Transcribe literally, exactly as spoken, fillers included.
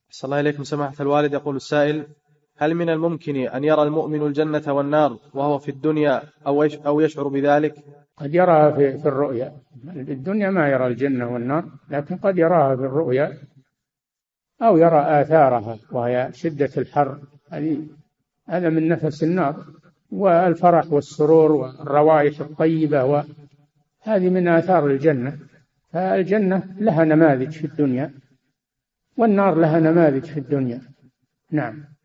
صلى الله عليكم سماحة الوالد. يقول السائل: هل من الممكن أن يرى المؤمن الجنة والنار وهو في الدنيا أو يشعر بذلك؟ قد يراها في, في الرؤيا. الدنيا ما يرى الجنة والنار، لكن قد يراها في الرؤيا أو يرى آثارها وهي شدة الحر، هذه هذا من نفس النار. والفرح والسرور والروائح الطيبة، وهذه من آثار الجنة. فالجنة لها نماذج في الدنيا، والنار لها نماذج في الدنيا. نعم.